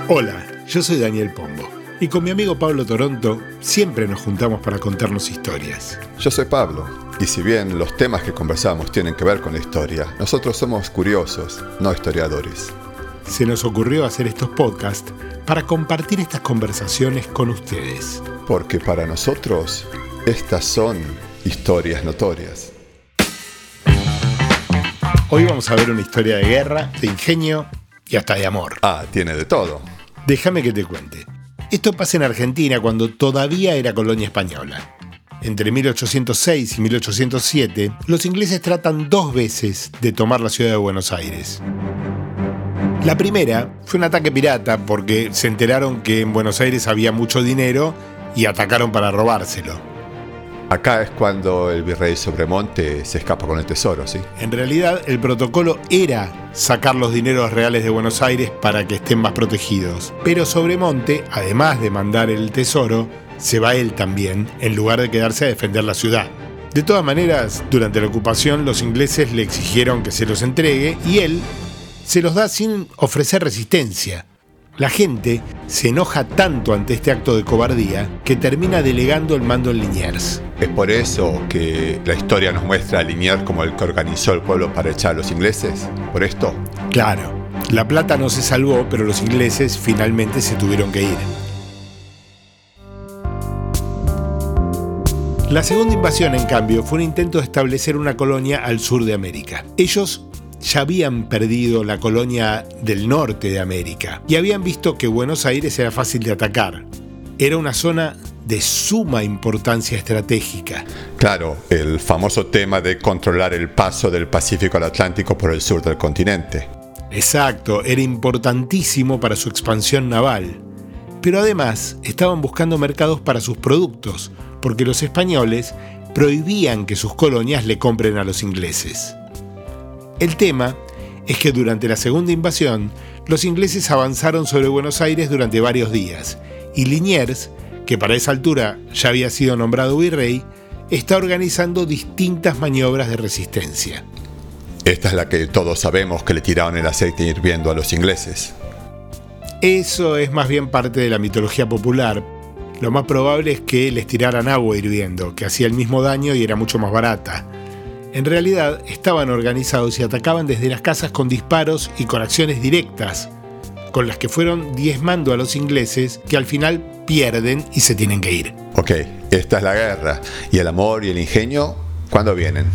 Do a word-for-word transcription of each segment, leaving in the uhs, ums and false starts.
Hola, yo soy Daniel Pombo y con mi amigo Pablo Toronto siempre nos juntamos para contarnos historias. Yo soy Pablo y si bien los temas que conversamos tienen que ver con la historia, nosotros somos curiosos, no historiadores. Se nos ocurrió hacer estos podcasts para compartir estas conversaciones con ustedes. Porque para nosotros estas son historias notorias. Hoy vamos a ver una historia de guerra, de ingenio y hasta de amor. Ah, tiene de todo. Déjame que te cuente. Esto pasa en Argentina cuando todavía era colonia española. Entre mil ochocientos seis y mil ochocientos siete, los ingleses tratan dos veces de tomar la ciudad de Buenos Aires. La primera fue un ataque pirata porque se enteraron que en Buenos Aires había mucho dinero y atacaron para robárselo. Acá es cuando el virrey Sobremonte se escapa con el tesoro, ¿sí? En realidad, el protocolo era sacar los dineros reales de Buenos Aires para que estén más protegidos. Pero Sobremonte, además de mandar el tesoro, se va él también, en lugar de quedarse a defender la ciudad. De todas maneras, durante la ocupación, los ingleses le exigieron que se los entregue y él se los da sin ofrecer resistencia. La gente se enoja tanto ante este acto de cobardía que termina delegando el mando en Liniers. ¿Es por eso que la historia nos muestra a Liniers como el que organizó el pueblo para echar a los ingleses? ¿Por esto? Claro, La Plata no se salvó, pero los ingleses finalmente se tuvieron que ir. La segunda invasión, en cambio, fue un intento de establecer una colonia al sur de América. Ellos ya habían perdido la colonia del norte de América y habían visto que Buenos Aires era fácil de atacar. Era una zona de suma importancia estratégica. Claro, el famoso tema de controlar el paso del Pacífico al Atlántico por el sur del continente. Exacto, era importantísimo para su expansión naval. Pero además estaban buscando mercados para sus productos, porque los españoles prohibían que sus colonias le compren a los ingleses. El tema es que durante la segunda invasión, los ingleses avanzaron sobre Buenos Aires durante varios días, y Liniers, que para esa altura ya había sido nombrado virrey, está organizando distintas maniobras de resistencia. Esta es la que todos sabemos que le tiraron el aceite hirviendo a los ingleses. Eso es más bien parte de la mitología popular. Lo más probable es que les tiraran agua hirviendo, que hacía el mismo daño y era mucho más barata. En realidad, estaban organizados y atacaban desde las casas con disparos y con acciones directas, con las que fueron diezmando a los ingleses, que al final pierden y se tienen que ir. Ok, esta es la guerra. ¿Y el amor y el ingenio cuándo vienen?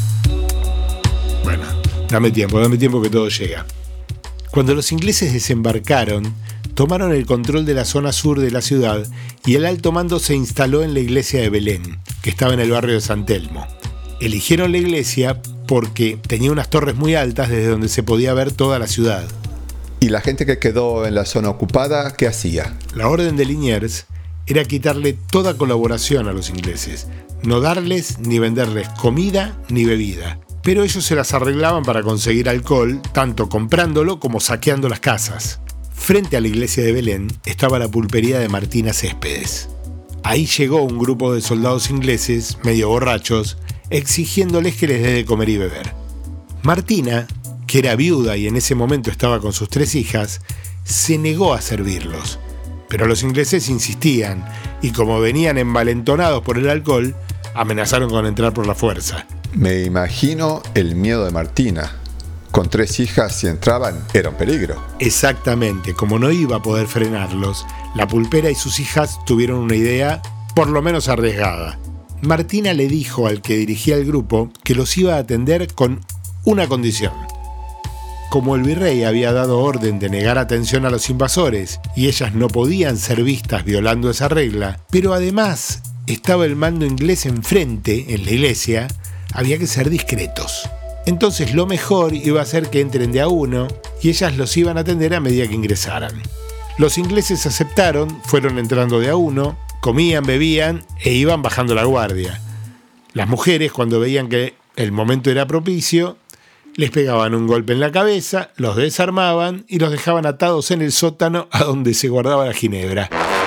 Bueno, dame tiempo, dame tiempo que todo llega. Cuando los ingleses desembarcaron, tomaron el control de la zona sur de la ciudad y el alto mando se instaló en la iglesia de Belén, que estaba en el barrio de San Telmo. Eligieron la iglesia porque tenía unas torres muy altas desde donde se podía ver toda la ciudad. ¿Y la gente que quedó en la zona ocupada, qué hacía? La orden de Liniers era quitarle toda colaboración a los ingleses, no darles ni venderles comida ni bebida. Pero ellos se las arreglaban para conseguir alcohol, tanto comprándolo como saqueando las casas. Frente a la iglesia de Belén estaba la pulpería de Martina Céspedes. Ahí llegó un grupo de soldados ingleses, medio borrachos, exigiéndoles que les dé de comer y beber. Martina, que era viuda y en ese momento estaba con sus tres hijas, se negó a servirlos. Pero los ingleses insistían, y como venían envalentonados por el alcohol, amenazaron con entrar por la fuerza. Me imagino el miedo de Martina. Con tres hijas, si entraban, era un peligro. Exactamente, como no iba a poder frenarlos, la pulpera y sus hijas tuvieron una idea, por lo menos arriesgada. Martina le dijo al que dirigía el grupo que los iba a atender con una condición. Como el virrey había dado orden de negar atención a los invasores y ellas no podían ser vistas violando esa regla, pero además estaba el mando inglés enfrente, en la iglesia, había que ser discretos. Entonces lo mejor iba a ser que entren de a uno y ellas los iban a atender a medida que ingresaran. Los ingleses aceptaron, fueron entrando de a uno, comían, bebían e iban bajando la guardia. Las mujeres, cuando veían que el momento era propicio, les pegaban un golpe en la cabeza, los desarmaban y los dejaban atados en el sótano a donde se guardaba la ginebra.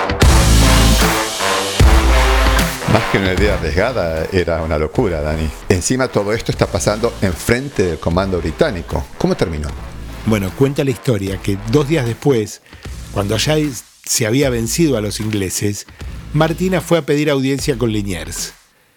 Más que una idea arriesgada, era una locura, Dani. Encima todo esto está pasando enfrente del comando británico. ¿Cómo terminó? Bueno, cuenta la historia que dos días después, Cuando ya se había vencido a los ingleses, Martina fue a pedir audiencia con Liniers.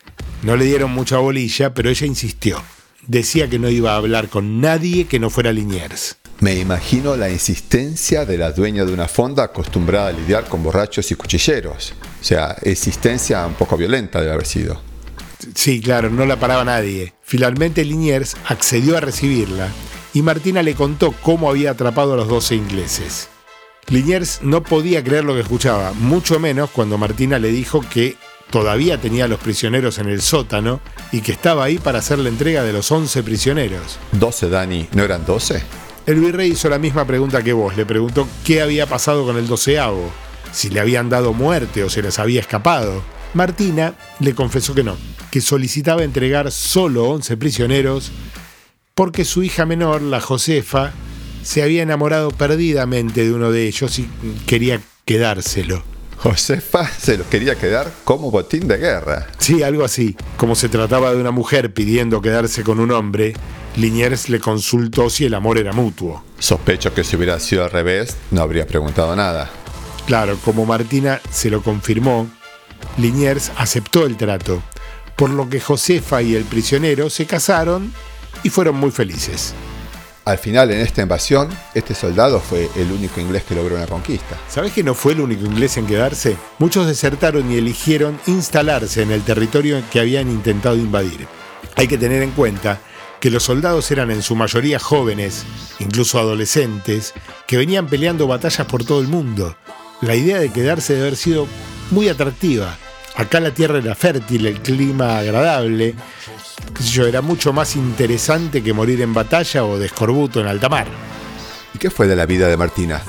No le dieron mucha bolilla, pero ella insistió. Decía que no iba a hablar con nadie que no fuera Liniers. Me imagino la insistencia de la dueña de una fonda acostumbrada a lidiar con borrachos y cuchilleros. O sea, insistencia un poco violenta debe haber sido. Sí, claro, no la paraba nadie. Finalmente Liniers accedió a recibirla y Martina le contó cómo había atrapado a los doce ingleses. Liniers no podía creer lo que escuchaba, mucho menos cuando Martina le dijo que todavía tenía a los prisioneros en el sótano y que estaba ahí para hacer la entrega de los once prisioneros. ¿doce, Dani? ¿No eran doce? El virrey hizo la misma pregunta que vos. Le preguntó qué había pasado con el doceavo, si le habían dado muerte o se les había escapado. Martina le confesó que no, que solicitaba entregar solo once prisioneros porque su hija menor, la Josefa, se había enamorado perdidamente de uno de ellos y quería quedárselo. Josefa se los quería quedar como botín de guerra. Sí, algo así. Como se trataba de una mujer pidiendo quedarse con un hombre, Liniers le consultó si el amor era mutuo. Sospecho que si hubiera sido al revés, no habría preguntado nada. Claro, como Martina se lo confirmó, Liniers aceptó el trato, por lo que Josefa y el prisionero se casaron y fueron muy felices. Al final, en esta invasión, este soldado fue el único inglés que logró una conquista. ¿Sabés que no fue el único inglés en quedarse? Muchos desertaron y eligieron instalarse en el territorio que habían intentado invadir. Hay que tener en cuenta que los soldados eran en su mayoría jóvenes, incluso adolescentes, que venían peleando batallas por todo el mundo. La idea de quedarse debe haber sido muy atractiva. Acá la tierra era fértil, el clima agradable. Qué sé yo, era mucho más interesante que morir en batalla o de escorbuto en alta mar. ¿Y qué fue de la vida de Martina?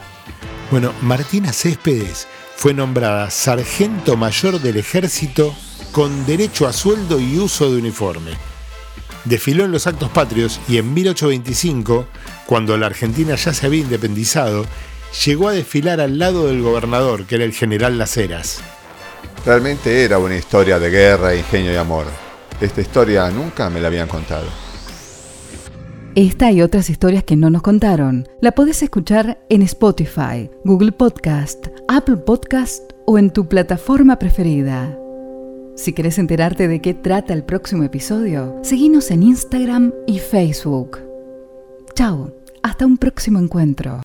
Bueno, Martina Céspedes fue nombrada sargento mayor del ejército con derecho a sueldo y uso de uniforme. Desfiló en los actos patrios y en mil ochocientos veinticinco, cuando la Argentina ya se había independizado, llegó a desfilar al lado del gobernador, que era el general Las Heras. Realmente era una historia de guerra, ingenio y amor. Esta historia nunca me la habían contado. Esta y otras historias que no nos contaron la podés escuchar en Spotify, Google Podcast, Apple Podcast o en tu plataforma preferida. Si querés enterarte de qué trata el próximo episodio, seguinos en Instagram y Facebook. Chau, hasta un próximo encuentro.